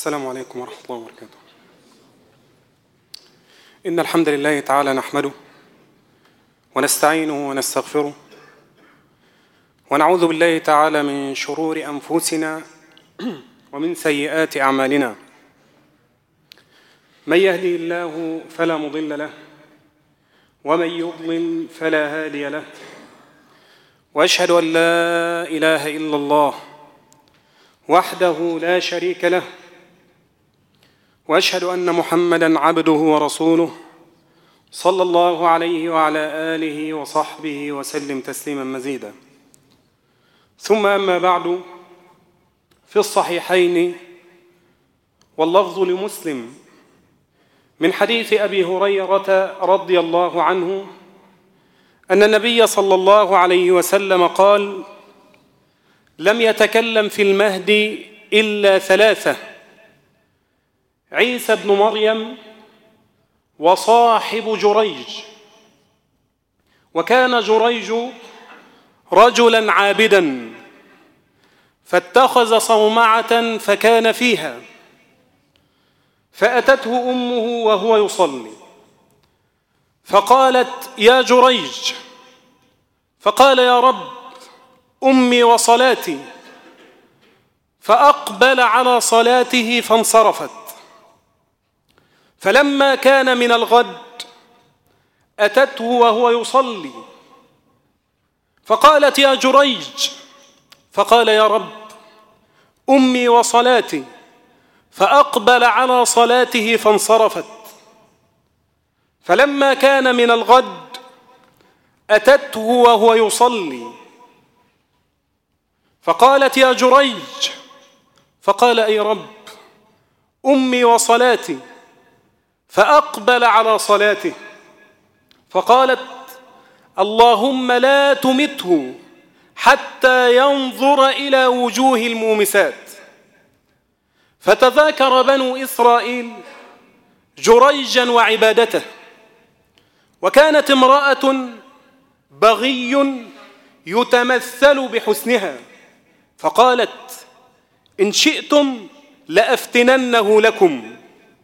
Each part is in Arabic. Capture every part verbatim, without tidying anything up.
السلام عليكم ورحمة الله وبركاته. إن الحمد لله تعالى نحمده ونستعينه ونستغفره ونعوذ بالله تعالى من شرور أنفسنا ومن سيئات أعمالنا. من يهدي الله فلا مضل له ومن يضلل فلا هادي له، وأشهد أن لا إله إلا الله وحده لا شريك له، وأشهد أن محمدًا عبده ورسوله صلى الله عليه وعلى آله وصحبه وسلم تسليمًا مزيدًا. ثم أما بعد، في الصحيحين واللفظ لمسلم من حديث أبي هريرة رضي الله عنه أن النبي صلى الله عليه وسلم قال: لم يتكلم في المهد إلا ثلاثة: عيسى ابن مريم وصاحب جريج. وكان جريج رجلا عابدا فاتخذ صومعة فكان فيها، فأتته أمه وهو يصلي فقالت: يا جريج. فقال: يا رب، أمي وصلاتي. فأقبل على صلاته فانصرفت. فلما كان من الغد أتته وهو يصلي فقالت: يا جريج. فقال: يا رب، أمي وصلاتي. فأقبل على صلاته فانصرفت. فلما كان من الغد أتته وهو يصلي فقالت: يا جريج. فقال: أي رب، أمي وصلاتي. فأقبل على صلاته فقالت: اللهم لا تمته حتى ينظر إلى وجوه المومسات. فتذاكر بنو إسرائيل جريجا وعبادته. وكانت امرأة بغي يتمثل بحسنها، فقالت: إن شئتم لأفتننه لكم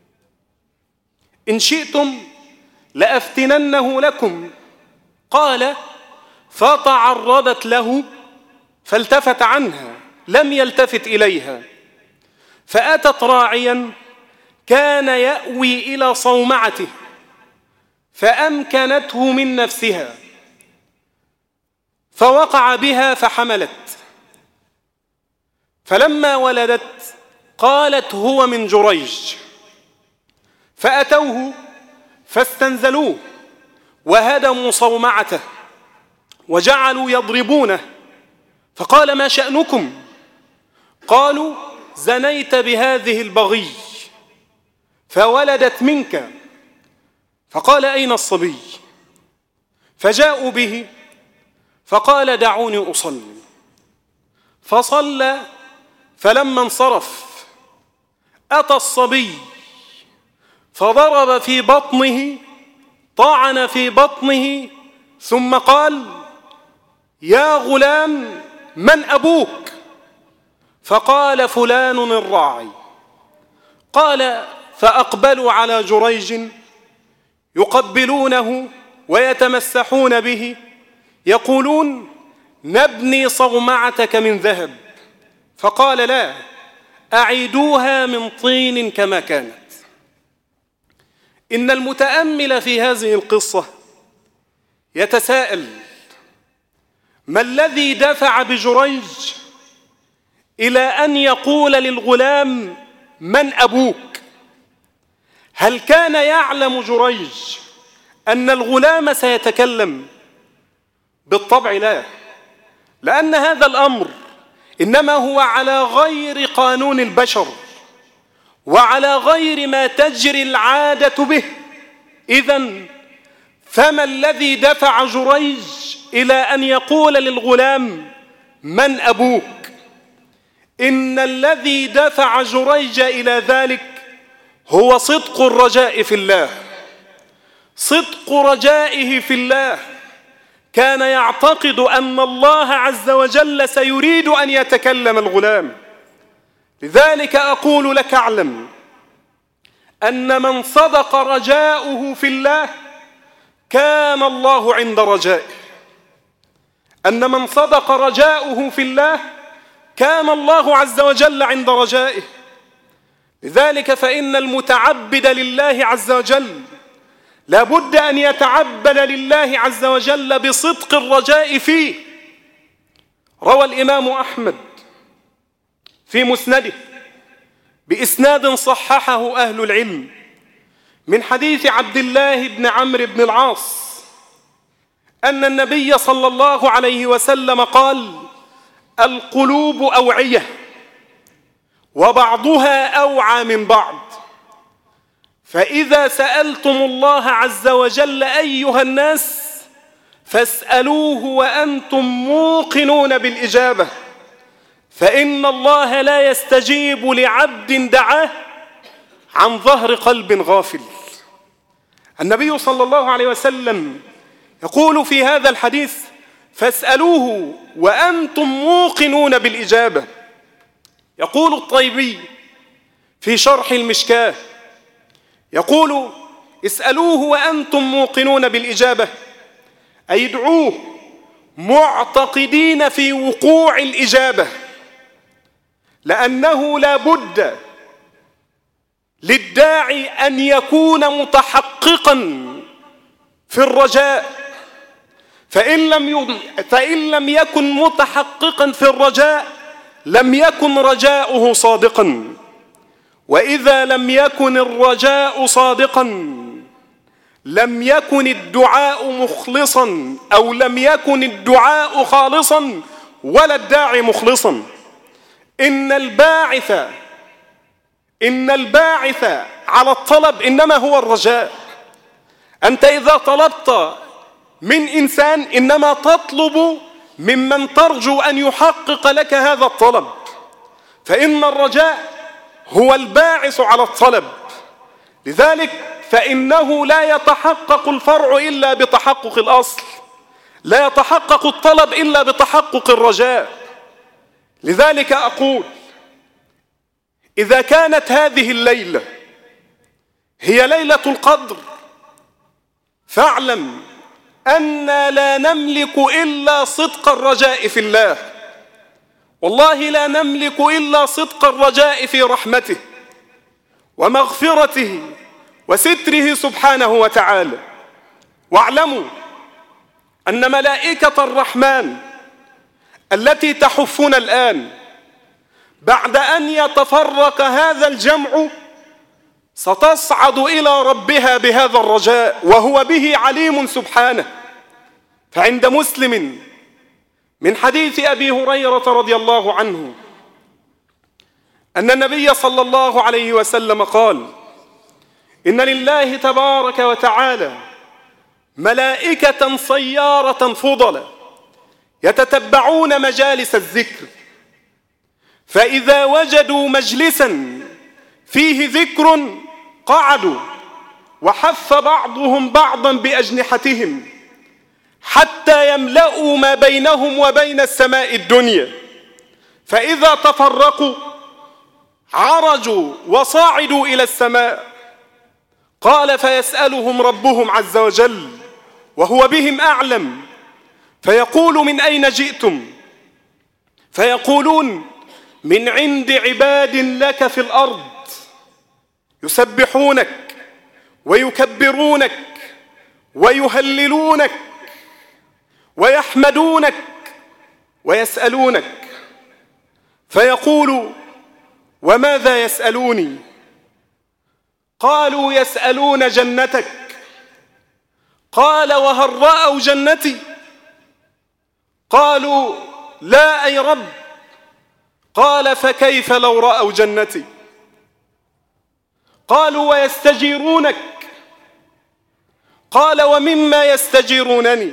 إن شئتم لأفتننه لكم قال: فتعرضت له فالتفت عنها، لم يلتفت إليها. فأتت راعيا كان يأوي إلى صومعته فأمكنته من نفسها، فوقع بها فحملت. فلما ولدت قالت: هو من جريج. فأتوه فاستنزلوه وهدموا صومعته وجعلوا يضربونه. فقال: ما شأنكم؟ قالوا: زنيت بهذه البغي فولدت منك. فقال: أين الصبي؟ فجاءوا به فقال: دعوني أصلي. فصلى. فلما انصرف أتى الصبي فضرب في بطنه، طعن في بطنه، ثم قال: يا غلام، من أبوك؟ فقال: فلان الراعي. قال: فأقبلوا على جريج يقبلونه ويتمسحون به يقولون: نبني صومعتك من ذهب. فقال: لا، أعيدوها من طين كما كانت. إن المتأمل في هذه القصة يتساءل: ما الذي دفع بجريج إلى أن يقول للغلام: من أبوك؟ هل كان يعلم جريج أن الغلام سيتكلم؟ بالطبع لا، لأن هذا الأمر إنما هو على غير قانون البشر وعلى غير ما تجري العادة به. إذن فما الذي دفع جريج إلى أن يقول للغلام: من أبوك؟ إن الذي دفع جريج إلى ذلك هو صدق الرجاء في الله، صدق رجائه في الله. كان يعتقد أن الله عز وجل سيريد أن يتكلم الغلام، لذلك أقول لك اعلم أن من صدق رجاؤه في الله كان الله عند رجائه، أن من صدق رجاؤه في الله كان الله عز وجل عند رجائه. لذلك فإن المتعبد لله عز وجل لا بد أن يتعبد لله عز وجل بصدق الرجاء فيه. روى الإمام أحمد في مسنده بإسناد صححه أهل العلم من حديث عبد الله بن عمرو بن العاص أن النبي صلى الله عليه وسلم قال: القلوب أوعية وبعضها أوعى من بعض، فإذا سألتم الله عز وجل أيها الناس فاسألوه وأنتم موقنون بالإجابة، فإن الله لا يستجيب لعبد دعاه عن ظهر قلب غافل. النبي صلى الله عليه وسلم يقول في هذا الحديث: فاسألوه وأنتم موقنون بالإجابة. يقول الطيبي في شرح المشكاة، يقول: اسألوه وأنتم موقنون بالإجابة، أي ادعوه معتقدين في وقوع الإجابة، لأنه لا بد للداعي أن يكون متحققا في الرجاء، فإن لم فإن لم يكن متحققا في الرجاء لم يكن رجاؤه صادقا، وإذا لم يكن الرجاء صادقا لم يكن الدعاء مخلصا، أو لم يكن الدعاء خالصا ولا الداعي مخلصا. إن الباعث إن الباعث على الطلب إنما هو الرجاء. أنت إذا طلبت من إنسان إنما تطلب ممن ترجو أن يحقق لك هذا الطلب، فإن الرجاء هو الباعث على الطلب. لذلك فإنه لا يتحقق الفرع إلا بتحقق الأصل، لا يتحقق الطلب إلا بتحقق الرجاء. لذلك أقول: إذا كانت هذه الليلة هي ليلة القدر فاعلم أننا لا نملك إلا صدق الرجاء في الله، والله لا نملك إلا صدق الرجاء في رحمته ومغفرته وستره سبحانه وتعالى. واعلموا أن ملائكة الرحمن التي تحفنا الآن بعد أن يتفرق هذا الجمع ستصعد إلى ربها بهذا الرجاء، وهو به عليم سبحانه. فعند مسلم من حديث أبي هريرة رضي الله عنه أن النبي صلى الله عليه وسلم قال: إن لله تبارك وتعالى ملائكة صيارة فضلا يتتبعون مجالس الذكر، فإذا وجدوا مجلسا فيه ذكر قعدوا، وحف بعضهم بعضا بأجنحتهم حتى يملأوا ما بينهم وبين السماء الدنيا، فإذا تفرقوا عرجوا وصعدوا إلى السماء. قال: فيسألهم ربهم عز وجل وهو بهم أعلم، فيقول: من أين جئتم؟ فيقولون: من عند عباد لك في الأرض يسبحونك ويكبرونك ويهللونك ويحمدونك ويسألونك. فيقول: وماذا يسألوني؟ قالوا: يسألون جنتك. قال: وهل رأوا جنتي؟ قالوا: لا أي رب. قال: فكيف لو رأوا جنتي؟ قالوا: ويستجيرونك. قال: ومما يستجيرونني؟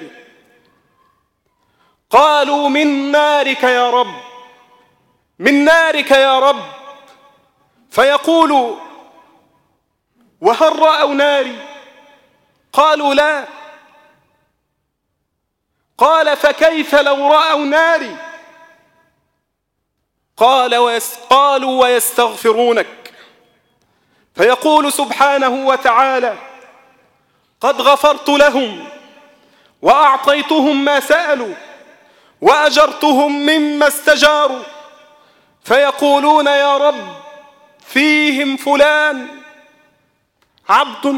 قالوا: من نارك يا رب، من نارك يا رب. فيقول: وهل رأوا ناري؟ قالوا: لا. قال: فكيف لو رأوا ناري؟ قال ويس قالوا ويستغفرونك، فيقول سبحانه وتعالى: قد غفرت لهم وأعطيتهم ما سألوا وأجرتهم مما استجاروا. فيقولون: يا رب، فيهم فلان عبد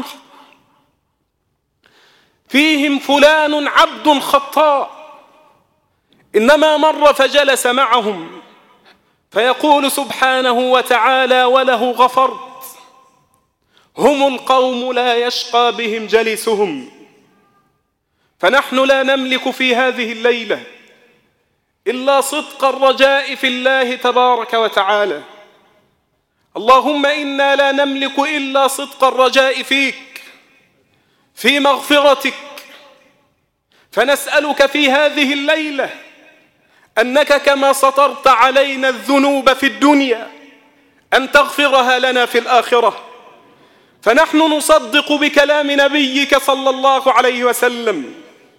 فيهم فلان عبد خطاء، إنما مر فجلس معهم. فيقول سبحانه وتعالى: وله غفرت، هم القوم لا يشقى بهم جليسهم. فنحن لا نملك في هذه الليلة إلا صدق الرجاء في الله تبارك وتعالى. اللهم إنا لا نملك إلا صدق الرجاء فيك، في مغفرتك. فنسألك في هذه الليلة أنك كما سطرت علينا الذنوب في الدنيا أن تغفرها لنا في الآخرة. فنحن نصدق بكلام نبيك صلى الله عليه وسلم.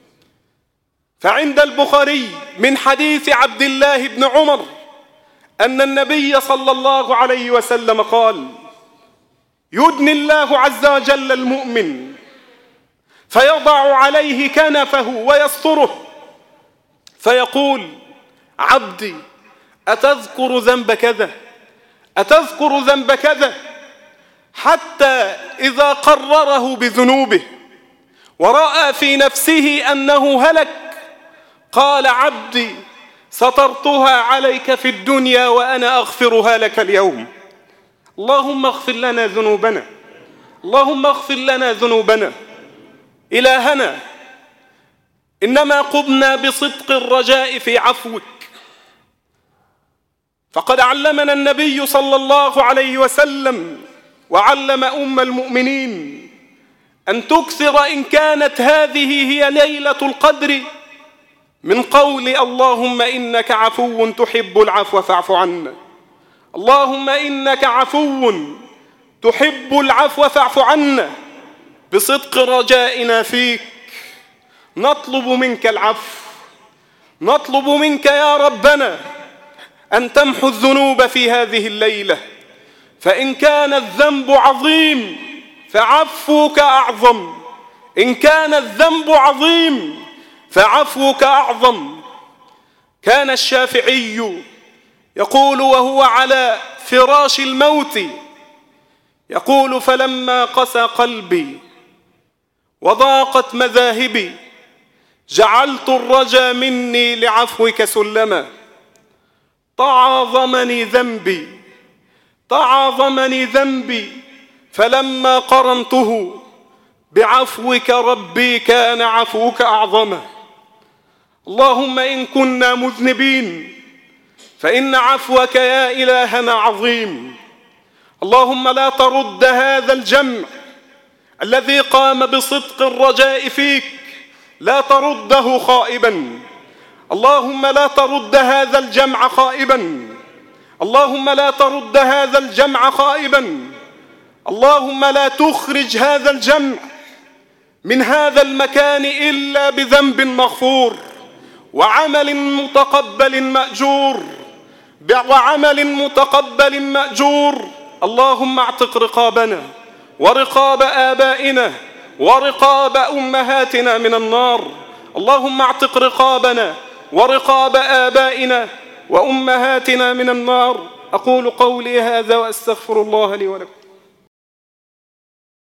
فعند البخاري من حديث عبد الله بن عمر أن النبي صلى الله عليه وسلم قال: يدني الله عز وجل المؤمن فيضع عليه كنفه ويستره، فيقول: عبدي، أتذكر ذنب كذا؟ أتذكر ذنب كذا؟ حتى إذا قرره بذنوبه ورأى في نفسه أنه هلك قال: عبدي، سترتها عليك في الدنيا وأنا أغفرها لك اليوم. اللهم اغفر لنا ذنوبنا، اللهم اغفر لنا ذنوبنا. إلهنا، إنما قمنا بصدق الرجاء في عفوك، فقد علمنا النبي صلى الله عليه وسلم وعلم أم المؤمنين أن تكثر إن كانت هذه هي ليلة القدر من قول: اللهم إنك عفو تحب العفو فاعف عنا، اللهم إنك عفو تحب العفو فاعف عنا. بصدق رجائنا فيك نطلب منك العفو، نطلب منك يا ربنا أن تمحو الذنوب في هذه الليلة. فإن كان الذنب عظيم فعفوك أعظم، إن كان الذنب عظيم فعفوك أعظم. كان الشافعي يقول وهو على فراش الموت، يقول: فلما قسى قلبي وضاقت مذاهبي جعلت الرجا مني لعفوك سلما. تعاظمني ذنبي تعاظمني ذنبي فلما قرنته بعفوك ربي كان عفوك أعظما. اللهم إن كنا مذنبين فإن عفوك يا إلهنا عظيم. اللهم لا ترد هذا الجمع الذي قام بصدق الرجاء فيك، لا ترده خائبا. اللهم لا ترد هذا الجمع خائبا، اللهم لا ترد هذا الجمع خائبا. اللهم لا تخرج هذا الجمع من هذا المكان إلا بذنب مغفور وعمل متقبل مأجور وعمل متقبل مأجور. اللهم اعتق رقابنا ورقاب آبائنا ورقاب أمهاتنا من النار. اللهم اعتق رقابنا ورقاب آبائنا وأمهاتنا من النار. أقول قولي هذا وأستغفر الله لي ولكم.